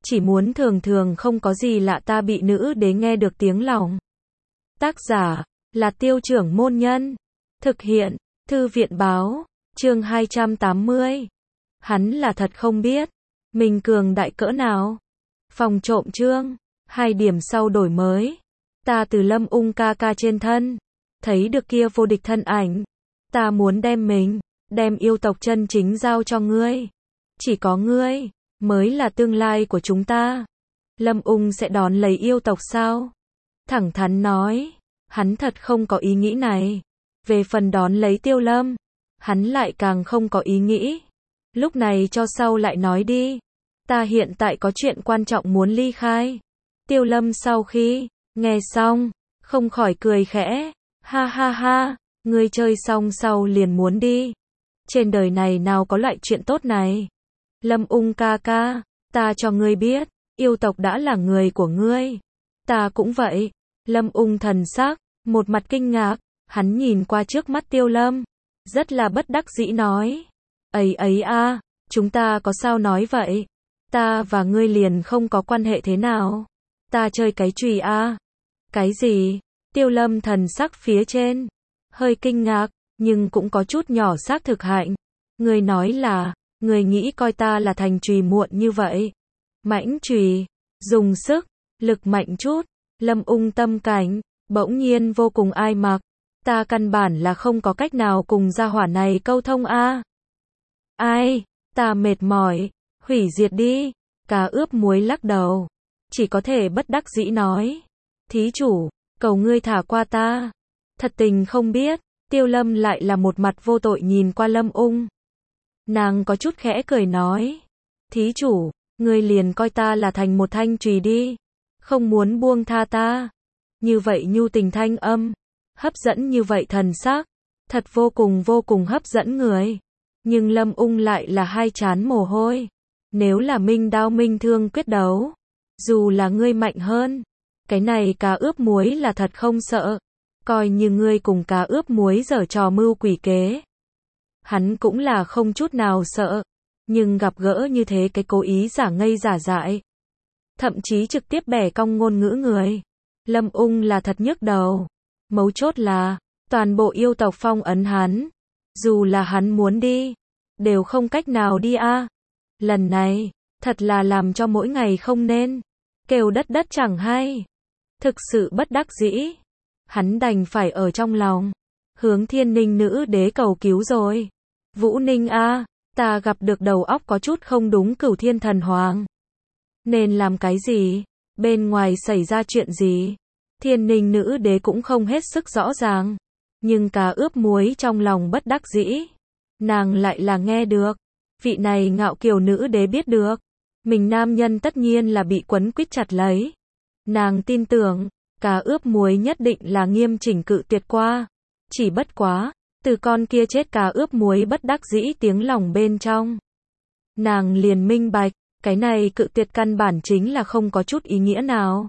chỉ muốn thường thường không có gì lạ ta bị nữ đế nghe được tiếng lòng. Tác giả là Tiêu Trưởng Môn Nhân. Thực hiện Thư viện Báo. Chương 280. Hắn là thật không biết mình cường đại cỡ nào. Phòng trộm chương 2 điểm sau đổi mới. Ta từ Lâm Ung ca ca trên thân thấy được kia vô địch thân ảnh. Ta muốn đem yêu tộc chân chính giao cho ngươi. Chỉ có ngươi mới là tương lai của chúng ta. Lâm Ung sẽ đón lấy yêu tộc sao? Thẳng thắn nói, hắn thật không có ý nghĩ này. Về phần đón lấy Tiêu Lâm, hắn lại càng không có ý nghĩ. Lúc này cho sau lại nói đi. Ta hiện tại có chuyện quan trọng muốn ly khai. Tiêu Lâm sau khi nghe xong, không khỏi cười khẽ. Ha ha ha, ngươi chơi xong sau liền muốn đi. Trên đời này nào có loại chuyện tốt này. Lâm Ung ca ca, ta cho ngươi biết, yêu tộc đã là người của ngươi. Ta cũng vậy. Lâm Ung thần sắc, một mặt kinh ngạc, hắn nhìn qua trước mắt Tiêu Lâm, rất là bất đắc dĩ nói. Ấy a, chúng ta có sao nói vậy? Ta và ngươi liền không có quan hệ thế nào? Ta chơi cái chùy a? Cái gì? Tiêu Lâm thần sắc phía trên, hơi kinh ngạc, nhưng cũng có chút nhỏ xác thực hạnh. Ngươi nói là, ngươi nghĩ coi ta là thành chùy muộn như vậy. Mãnh chùy, dùng sức, lực mạnh chút. Lâm Ung tâm cảnh, bỗng nhiên vô cùng ai mặc. Ta căn bản là không có cách nào cùng gia hỏa này câu thông a. Ai, ta mệt mỏi, hủy diệt đi. Cá ướp muối lắc đầu, chỉ có thể bất đắc dĩ nói. Thí chủ, cầu ngươi thả qua ta. Thật tình không biết, Tiêu Lâm lại là một mặt vô tội nhìn qua Lâm Ung. Nàng có chút khẽ cười nói. Thí chủ, ngươi liền coi ta là thành một thanh chùy đi. Không muốn buông tha ta. Như vậy nhu tình thanh âm, hấp dẫn như vậy thần sắc, thật vô cùng hấp dẫn người. Nhưng Lâm Ung lại là hai trán mồ hôi. Nếu là minh đao minh thương quyết đấu, dù là ngươi mạnh hơn, cái này cá ướp muối là thật không sợ. Coi như ngươi cùng cá ướp muối giở trò mưu quỷ kế, hắn cũng là không chút nào sợ. Nhưng gặp gỡ như thế cái cố ý giả ngây giả dại, thậm chí trực tiếp bẻ cong ngôn ngữ người, Lâm Ung là thật nhức đầu. Mấu chốt là, toàn bộ yêu tộc phong ấn hắn. Dù là hắn muốn đi, đều không cách nào đi a. Lần này, thật là làm cho mỗi ngày không nên kêu đất chẳng hay. Thực sự bất đắc dĩ. Hắn đành phải ở trong lòng hướng Thiên Ninh nữ đế cầu cứu rồi. Vũ Ninh a, ta gặp được đầu óc có chút không đúng Cửu Thiên Thần Hoàng. Nên làm cái gì? Bên ngoài xảy ra chuyện gì? Thiên Ninh nữ đế cũng không hết sức rõ ràng. Nhưng cá ướp muối trong lòng bất đắc dĩ. Nàng lại là nghe được. Vị này ngạo kiều nữ đế biết được. Mình nam nhân tất nhiên là bị quấn quýt chặt lấy. Nàng tin tưởng, cá ướp muối nhất định là nghiêm chỉnh cự tuyệt qua. Chỉ bất quá, từ con kia chết cá ướp muối bất đắc dĩ tiếng lòng bên trong. Nàng liền minh bạch, cái này cự tuyệt căn bản chính là không có chút ý nghĩa nào.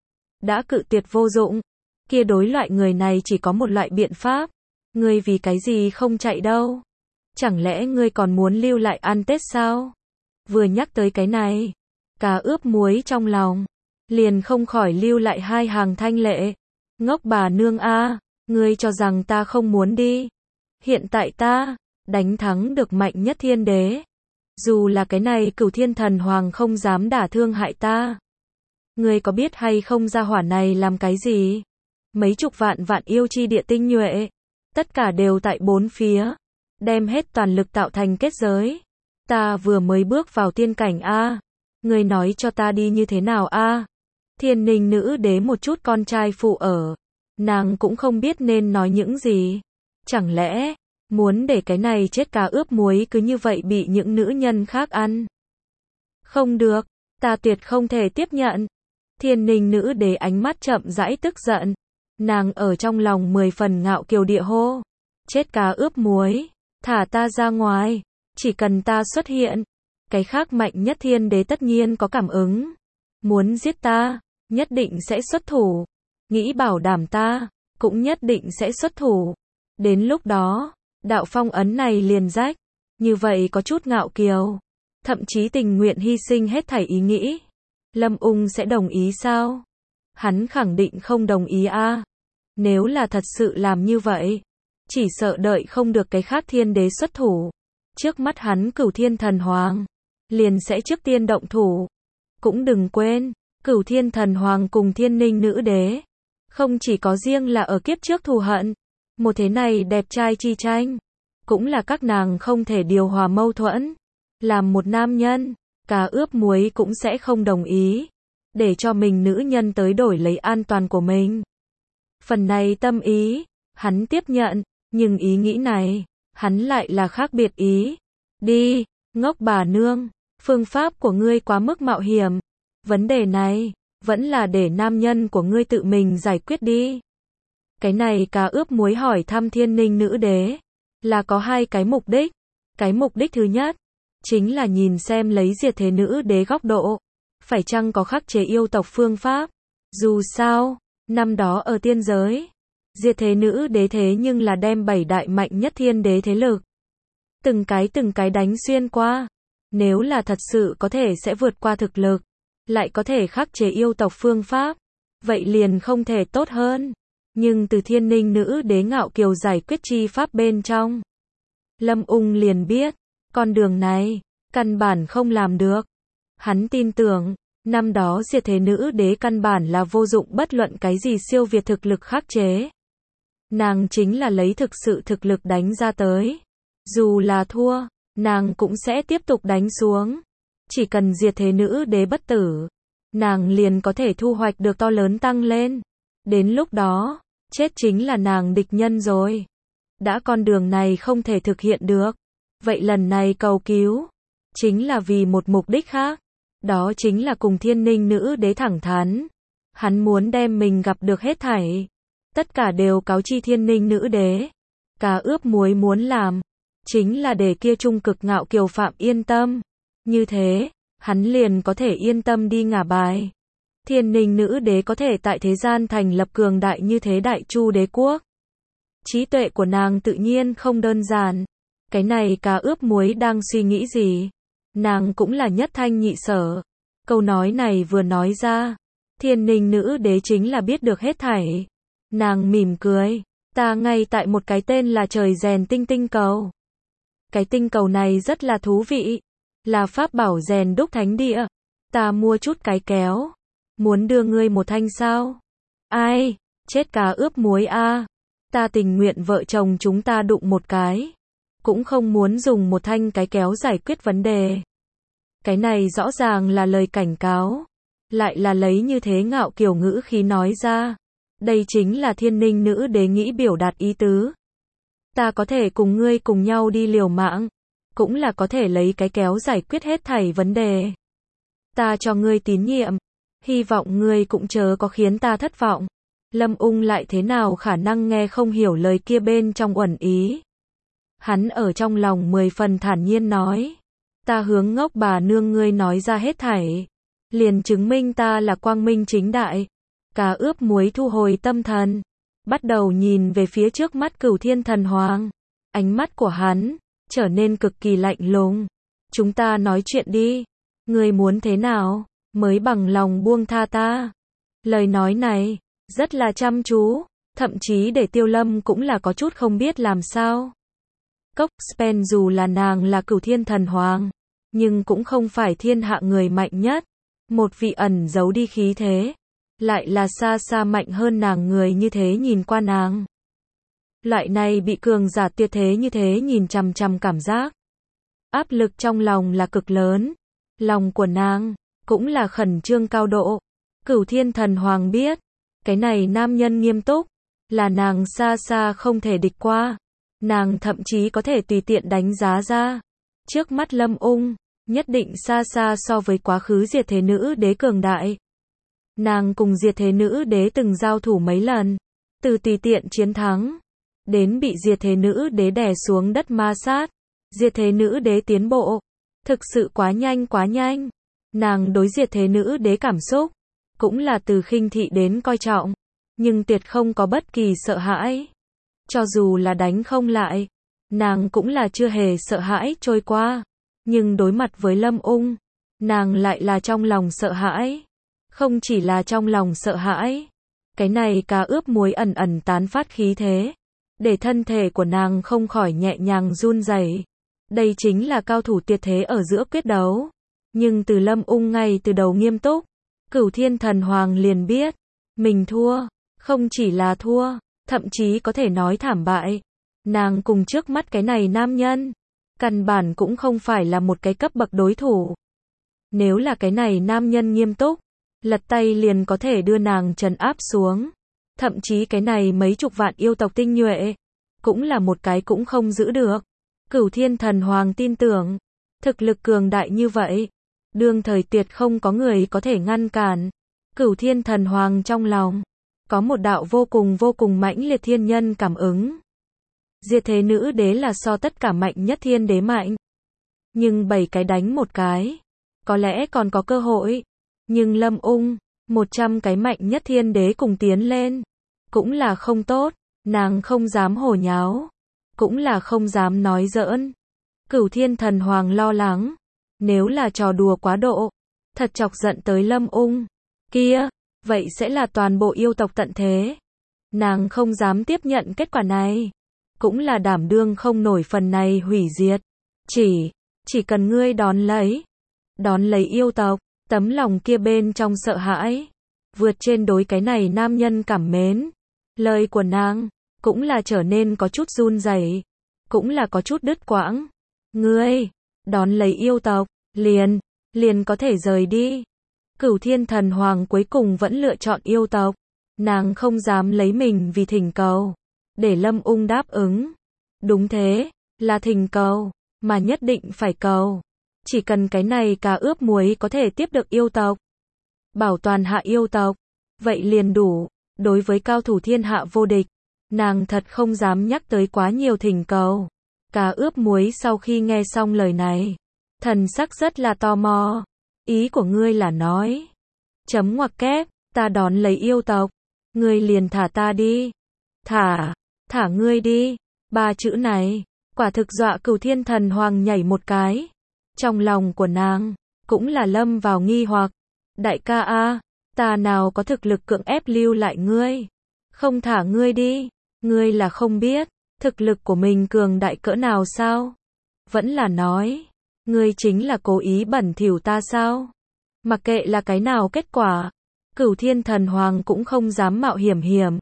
Đã cự tuyệt vô dụng, kia đối loại người này chỉ có một loại biện pháp. Ngươi vì cái gì không chạy đâu? Chẳng lẽ ngươi còn muốn lưu lại ăn Tết sao? Vừa nhắc tới cái này, cá ướp muối trong lòng liền không khỏi lưu lại hai hàng thanh lệ. Ngốc bà nương a, ngươi cho rằng ta không muốn đi? Hiện tại ta đánh thắng được mạnh nhất thiên đế, dù là cái này Cửu Thiên Thần Hoàng không dám đả thương hại ta. Ngươi có biết hay không gia hỏa này làm cái gì? Mấy chục vạn yêu chi địa tinh nhuệ, tất cả đều tại bốn phía, đem hết toàn lực tạo thành kết giới. Ta vừa mới bước vào tiên cảnh a, ngươi nói cho ta đi như thế nào a? Thiên Ninh nữ đế một chút con trai phụ ở, nàng cũng không biết nên nói những gì. Chẳng lẽ muốn để cái này chết cá ướp muối cứ như vậy bị những nữ nhân khác ăn? Không được, ta tuyệt không thể tiếp nhận. Thiên Ninh nữ đế ánh mắt chậm rãi tức giận. Nàng ở trong lòng 10 phần ngạo kiều địa hô. Chết cá ướp muối, thả ta ra ngoài. Chỉ cần ta xuất hiện, cái khác mạnh nhất thiên đế tất nhiên có cảm ứng. Muốn giết ta, nhất định sẽ xuất thủ. Nghĩ bảo đảm ta, cũng nhất định sẽ xuất thủ. Đến lúc đó, đạo phong ấn này liền rách. Như vậy có chút ngạo kiều, thậm chí tình nguyện hy sinh hết thảy ý nghĩ. Lâm Ung sẽ đồng ý sao? Hắn khẳng định không đồng ý a. Nếu là thật sự làm như vậy, chỉ sợ đợi không được cái khác thiên đế xuất thủ. Trước mắt hắn Cửu Thiên Thần Hoàng, liền sẽ trước tiên động thủ. Cũng đừng quên, Cửu Thiên Thần Hoàng cùng Thiên Ninh Nữ Đế, không chỉ có riêng là ở kiếp trước thù hận, một thế này đẹp trai chi tranh, cũng là các nàng không thể điều hòa mâu thuẫn. Làm một nam nhân, cá ướp muối cũng sẽ không đồng ý, để cho mình nữ nhân tới đổi lấy an toàn của mình. Phần này tâm ý, hắn tiếp nhận, nhưng ý nghĩ này, hắn lại là khác biệt ý. Đi, ngốc bà nương, phương pháp của ngươi quá mức mạo hiểm. Vấn đề này, vẫn là để nam nhân của ngươi tự mình giải quyết đi. Cái này cá ướp muối hỏi thăm Thiên Ninh Nữ Đế, là có hai cái mục đích. Cái mục đích thứ nhất, chính là nhìn xem lấy Diệt Thế Nữ Đế góc độ, phải chăng có khắc chế yêu tộc phương pháp. Dù sao, năm đó ở tiên giới, Diệt Thế Nữ Đế thế nhưng là đem 7 đại mạnh nhất thiên đế thế lực, từng cái đánh xuyên qua. Nếu là thật sự có thể sẽ vượt qua thực lực, lại có thể khắc chế yêu tộc phương pháp, vậy liền không thể tốt hơn. Nhưng từ Thiên Ninh Nữ Đế ngạo kiều giải quyết chi pháp bên trong, Lâm Ung liền biết, con đường này, căn bản không làm được. Hắn tin tưởng, năm đó Diệt Thế Nữ Đế căn bản là vô dụng bất luận cái gì siêu việt thực lực khắc chế. Nàng chính là lấy thực sự thực lực đánh ra tới. Dù là thua, nàng cũng sẽ tiếp tục đánh xuống. Chỉ cần Diệt Thế Nữ Đế bất tử, nàng liền có thể thu hoạch được to lớn tăng lên. Đến lúc đó, chết chính là nàng địch nhân rồi. Đã con đường này không thể thực hiện được, vậy lần này cầu cứu, chính là vì một mục đích khác. Đó chính là cùng Thiên Ninh Nữ Đế thẳng thắn. Hắn muốn đem mình gặp được hết thảy, tất cả đều cáo chi Thiên Ninh Nữ Đế. Cá ướp muối muốn làm, chính là để kia trung cực ngạo kiều phạm yên tâm. Như thế, hắn liền có thể yên tâm đi ngả bài. Thiên Ninh Nữ Đế có thể tại thế gian thành lập cường đại như thế Đại Chu Đế quốc. Trí tuệ của nàng tự nhiên không đơn giản. Cái này cá ướp muối đang suy nghĩ gì? Nàng cũng là nhất thanh nhị sở. Câu nói này vừa nói ra, Thiên Ninh Nữ Đế chính là biết được hết thảy. Nàng mỉm cười, ta ngay tại một cái tên là trời rèn tinh cầu. Cái tinh cầu này rất là thú vị, là pháp bảo rèn đúc thánh địa. Ta mua chút cái kéo, muốn đưa ngươi một thanh sao? Ai, chết cá ướp muối a. Ta tình nguyện vợ chồng chúng ta đụng một cái, cũng không muốn dùng một thanh cái kéo giải quyết vấn đề. Cái này rõ ràng là lời cảnh cáo, lại là lấy như thế ngạo kiều ngữ khí nói ra. Đây chính là Thiên Ninh Nữ Đế nghĩ biểu đạt ý tứ. Ta có thể cùng ngươi cùng nhau đi liều mạng, cũng là có thể lấy cái kéo giải quyết hết thảy vấn đề. Ta cho ngươi tín nhiệm, hy vọng ngươi cũng chớ có khiến ta thất vọng. Lâm Ung lại thế nào khả năng nghe không hiểu lời kia bên trong uẩn ý. Hắn ở trong lòng 10 phần thản nhiên nói, ta hướng ngốc bà nương ngươi nói ra hết thảy, liền chứng minh ta là quang minh chính đại. Cá ướp muối thu hồi tâm thần, bắt đầu nhìn về phía trước mắt Cửu Thiên Thần Hoàng. Ánh mắt của hắn trở nên cực kỳ lạnh lùng. Chúng ta nói chuyện đi, ngươi muốn thế nào mới bằng lòng buông tha ta? Lời nói này rất là chăm chú, thậm chí để Tiêu Lâm cũng là có chút không biết làm sao. Cốc Spen dù là nàng là Cửu Thiên Thần Hoàng, nhưng cũng không phải thiên hạ người mạnh nhất. Một vị ẩn giấu đi khí thế, lại là xa xa mạnh hơn nàng người như thế nhìn qua nàng. Loại này bị cường giả tuyệt thế như thế nhìn chằm chằm cảm giác. Áp lực trong lòng là cực lớn. Lòng của nàng cũng là khẩn trương cao độ. Cửu Thiên Thần Hoàng biết, cái này nam nhân nghiêm túc, là nàng xa xa không thể địch qua. Nàng thậm chí có thể tùy tiện đánh giá ra. Trước mắt Lâm Ung, nhất định xa xa so với quá khứ Diệt Thế Nữ Đế cường đại. Nàng cùng Diệt Thế Nữ Đế từng giao thủ mấy lần, từ tùy tiện chiến thắng, đến bị Diệt Thế Nữ Đế đè xuống đất ma sát. Diệt Thế Nữ Đế tiến bộ, thực sự quá nhanh. Nàng đối Diệt Thế Nữ Đế cảm xúc, cũng là từ khinh thị đến coi trọng, nhưng tuyệt không có bất kỳ sợ hãi. Cho dù là đánh không lại, nàng cũng là chưa hề sợ hãi trôi qua. Nhưng đối mặt với Lâm Ung, nàng lại là trong lòng sợ hãi. Không chỉ là trong lòng sợ hãi, cái này cá ướp muối ẩn ẩn tán phát khí thế, để thân thể của nàng không khỏi nhẹ nhàng run rẩy. Đây chính là cao thủ tuyệt thế ở giữa quyết đấu. Nhưng từ Lâm Ung ngay từ đầu nghiêm túc, Cửu Thiên Thần Hoàng liền biết, mình thua, không chỉ là thua, thậm chí có thể nói thảm bại. Nàng cùng trước mắt cái này nam nhân, căn bản cũng không phải là một cái cấp bậc đối thủ. Nếu là cái này nam nhân nghiêm túc, lật tay liền có thể đưa nàng trấn áp xuống. Thậm chí cái này mấy chục vạn yêu tộc tinh nhuệ, cũng là một cái cũng không giữ được. Cửu Thiên Thần Hoàng tin tưởng, thực lực cường đại như vậy, đương thời tuyệt không có người có thể ngăn cản. Cửu Thiên Thần Hoàng trong lòng, có một đạo vô cùng mãnh liệt thiên nhân cảm ứng. Diệt thế nữ đế là so tất cả mạnh nhất thiên đế mạnh. Nhưng 7 cái đánh một cái, có lẽ còn có cơ hội. Nhưng Lâm Ung, 100 cái mạnh nhất thiên đế cùng tiến lên, cũng là không tốt, nàng không dám hồ nháo, cũng là không dám nói giỡn. Cửu Thiên Thần Hoàng lo lắng, nếu là trò đùa quá độ, thật chọc giận tới Lâm Ung, kia, vậy sẽ là toàn bộ yêu tộc tận thế. Nàng không dám tiếp nhận kết quả này, cũng là đảm đương không nổi phần này hủy diệt. Chỉ cần ngươi đón lấy yêu tộc, tấm lòng kia bên trong sợ hãi, vượt trên đối cái này nam nhân cảm mến. Lời của nàng, cũng là trở nên có chút run rẩy, cũng là có chút đứt quãng. Ngươi, đón lấy yêu tộc, liền có thể rời đi. Cửu Thiên Thần Hoàng cuối cùng vẫn lựa chọn yêu tộc. Nàng không dám lấy mình vì thỉnh cầu, để Lâm Ung đáp ứng. Đúng thế, là thỉnh cầu, mà nhất định phải cầu. Chỉ cần cái này cá ướp muối có thể tiếp được yêu tộc, bảo toàn hạ yêu tộc, vậy liền đủ. Đối với cao thủ thiên hạ vô địch, nàng thật không dám nhắc tới quá nhiều thỉnh cầu. Cá ướp muối sau khi nghe xong lời này, thần sắc rất là tò mò. Ý của ngươi là nói, chấm ngoặc kép, ta đón lấy yêu tộc, ngươi liền thả ta đi. Thả ngươi đi. 3 chữ này, quả thực dọa Cửu Thiên Thần Hoàng nhảy một cái. Trong lòng của nàng, cũng là lâm vào nghi hoặc. Đại ca a, ta nào có thực lực cưỡng ép lưu lại ngươi, không thả ngươi đi. Ngươi là không biết, thực lực của mình cường đại cỡ nào sao? Vẫn là nói, ngươi chính là cố ý bẩn thỉu ta sao? Mặc kệ là cái nào kết quả, Cửu Thiên Thần Hoàng cũng không dám mạo hiểm.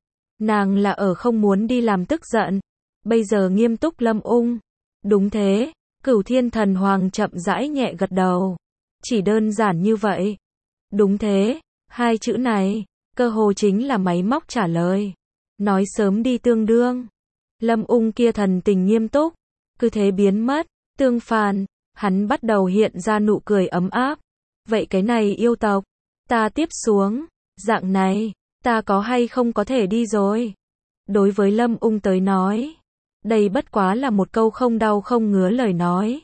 Nàng là ở không muốn đi làm tức giận. Bây giờ nghiêm túc Lâm Ung. Đúng thế, Cửu Thiên Thần Hoàng chậm rãi nhẹ gật đầu. Chỉ đơn giản như vậy. Đúng thế, 2 chữ này, cơ hồ chính là máy móc trả lời. Nói sớm đi tương đương. Lâm Ung kia thần tình nghiêm túc, cứ thế biến mất. Tương phản, hắn bắt đầu hiện ra nụ cười ấm áp. Vậy cái này yêu tộc, ta tiếp xuống, dạng này, ta có hay không có thể đi rồi? Đối với Lâm Ung tới nói, đây bất quá là một câu không đau không ngứa lời nói.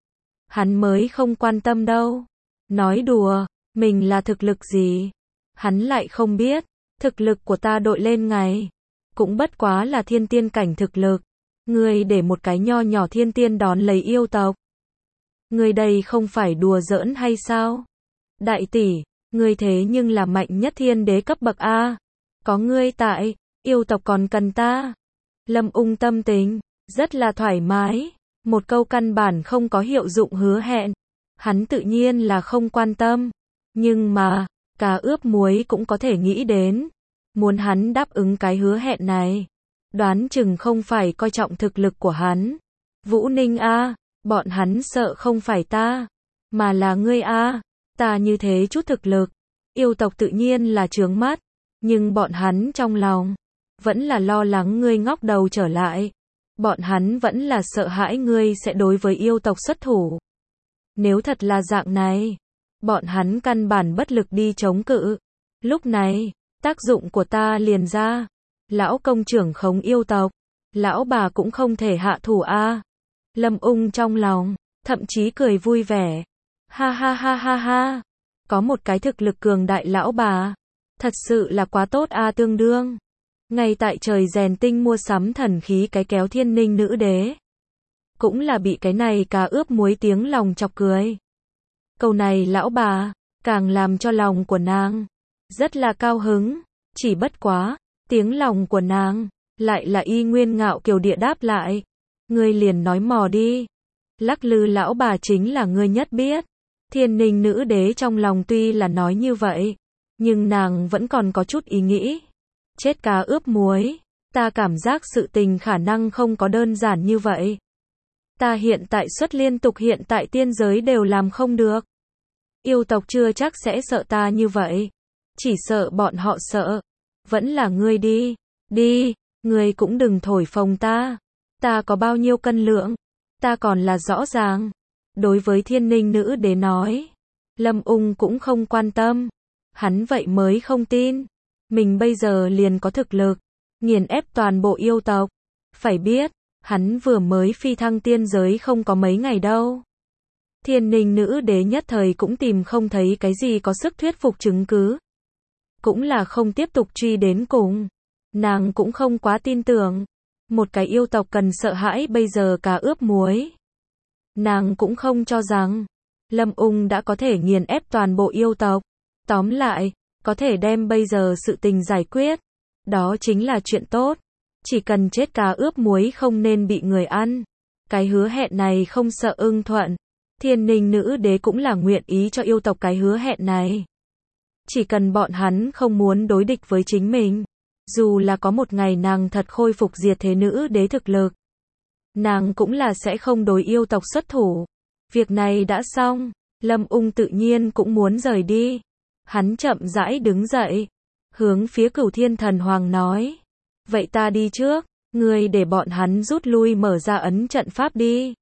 Hắn mới không quan tâm đâu. Nói đùa, mình là thực lực gì? Hắn lại không biết, thực lực của ta đội lên ngày, cũng bất quá là thiên tiên cảnh thực lực. Ngươi để một cái nho nhỏ thiên tiên đón lấy yêu tộc. Ngươi đây không phải đùa giỡn hay sao? Đại tỷ, ngươi thế nhưng là mạnh nhất thiên đế cấp bậc A. Có ngươi tại, yêu tộc còn cần ta. Lâm Ung tâm tình, rất là thoải mái. Một câu căn bản không có hiệu dụng hứa hẹn. Hắn tự nhiên là không quan tâm. Nhưng mà, cá ướp muối cũng có thể nghĩ đến. Muốn hắn đáp ứng cái hứa hẹn này. Đoán chừng không phải coi trọng thực lực của hắn. Vũ Ninh A, bọn hắn sợ không phải ta, mà là ngươi A. Ta như thế chút thực lực, yêu tộc tự nhiên là chướng mắt. Nhưng bọn hắn trong lòng, vẫn là lo lắng ngươi ngóc đầu trở lại. Bọn hắn vẫn là sợ hãi ngươi sẽ đối với yêu tộc xuất thủ. Nếu thật là dạng này, bọn hắn căn bản bất lực đi chống cự. Lúc này, tác dụng của ta liền ra. Lão công trưởng khống yêu tộc, lão bà cũng không thể hạ thủ a. Lâm Ung trong lòng, thậm chí cười vui vẻ. Ha ha ha ha ha. Có một cái thực lực cường đại lão bà. Thật sự là quá tốt a tương đương. Ngay tại trời rèn tinh mua sắm thần khí cái kéo thiên ninh nữ đế. Cũng là bị cái này cá ướp muối tiếng lòng chọc cười. Câu này lão bà, càng làm cho lòng của nàng rất là cao hứng. Chỉ bất quá, tiếng lòng của nàng lại là y nguyên ngạo kiều địa đáp lại. Ngươi liền nói mò đi. Lắc lư lão bà chính là ngươi nhất biết. Thiên Ninh nữ đế trong lòng tuy là nói như vậy, nhưng nàng vẫn còn có chút ý nghĩ. Chết cá ướp muối, ta cảm giác sự tình khả năng không có đơn giản như vậy. Ta hiện tại xuất liên tục hiện tại tiên giới đều làm không được. Yêu tộc chưa chắc sẽ sợ ta như vậy. Chỉ sợ bọn họ sợ. Vẫn là ngươi đi. Đi, ngươi cũng đừng thổi phồng ta. Ta có bao nhiêu cân lượng. Ta còn là rõ ràng. Đối với Thiên Ninh nữ đế nói. Lâm Ung cũng không quan tâm. Hắn vậy mới không tin. Mình bây giờ liền có thực lực. Nghiền ép toàn bộ yêu tộc. Phải biết, hắn vừa mới phi thăng tiên giới không có mấy ngày đâu. Thiên Ninh nữ đế nhất thời cũng tìm không thấy cái gì có sức thuyết phục chứng cứ. Cũng là không tiếp tục truy đến cùng. Nàng cũng không quá tin tưởng. Một cái yêu tộc cần sợ hãi bây giờ cá ướp muối. Nàng cũng không cho rằng Lâm Ung đã có thể nghiền ép toàn bộ yêu tộc. Tóm lại, có thể đem bây giờ sự tình giải quyết. Đó chính là chuyện tốt. Chỉ cần chết cá ướp muối không nên bị người ăn. Cái hứa hẹn này không sợ ưng thuận. Thiên Ninh nữ đế cũng là nguyện ý cho yêu tộc cái hứa hẹn này. Chỉ cần bọn hắn không muốn đối địch với chính mình. Dù là có một ngày nàng thật khôi phục diệt thế nữ đế thực lực. Nàng cũng là sẽ không đối yêu tộc xuất thủ. Việc này đã xong. Lâm Ung tự nhiên cũng muốn rời đi. Hắn chậm rãi đứng dậy. Hướng phía Cửu Thiên Thần Hoàng nói. Vậy ta đi trước. Ngươi để bọn hắn rút lui mở ra ấn trận pháp đi.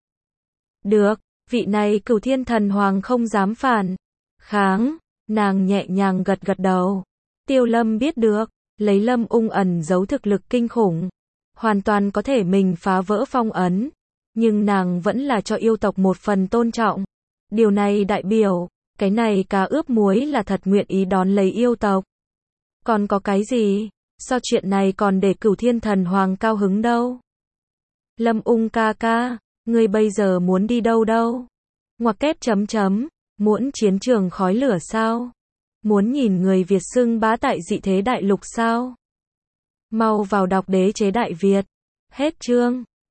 Được. Vị này Cửu Thiên Thần Hoàng không dám phản kháng. Nàng nhẹ nhàng gật gật đầu. Tiêu Lâm biết được. Lấy Lâm Ung ẩn giấu thực lực kinh khủng. Hoàn toàn có thể mình phá vỡ phong ấn. Nhưng nàng vẫn là cho yêu tộc một phần tôn trọng. Điều này đại biểu, cái này cá ướp muối là thật nguyện ý đón lấy yêu tộc. Còn có cái gì? Sao chuyện này còn để Cửu Thiên Thần Hoàng cao hứng đâu? Lâm Ung ca ca, ngươi bây giờ muốn đi đâu đâu? Ngoặc kép chấm chấm, muốn chiến trường khói lửa sao? Muốn nhìn người Việt xưng bá tại dị thế đại lục sao? Mau vào đọc Đế chế Đại Việt. Hết chương.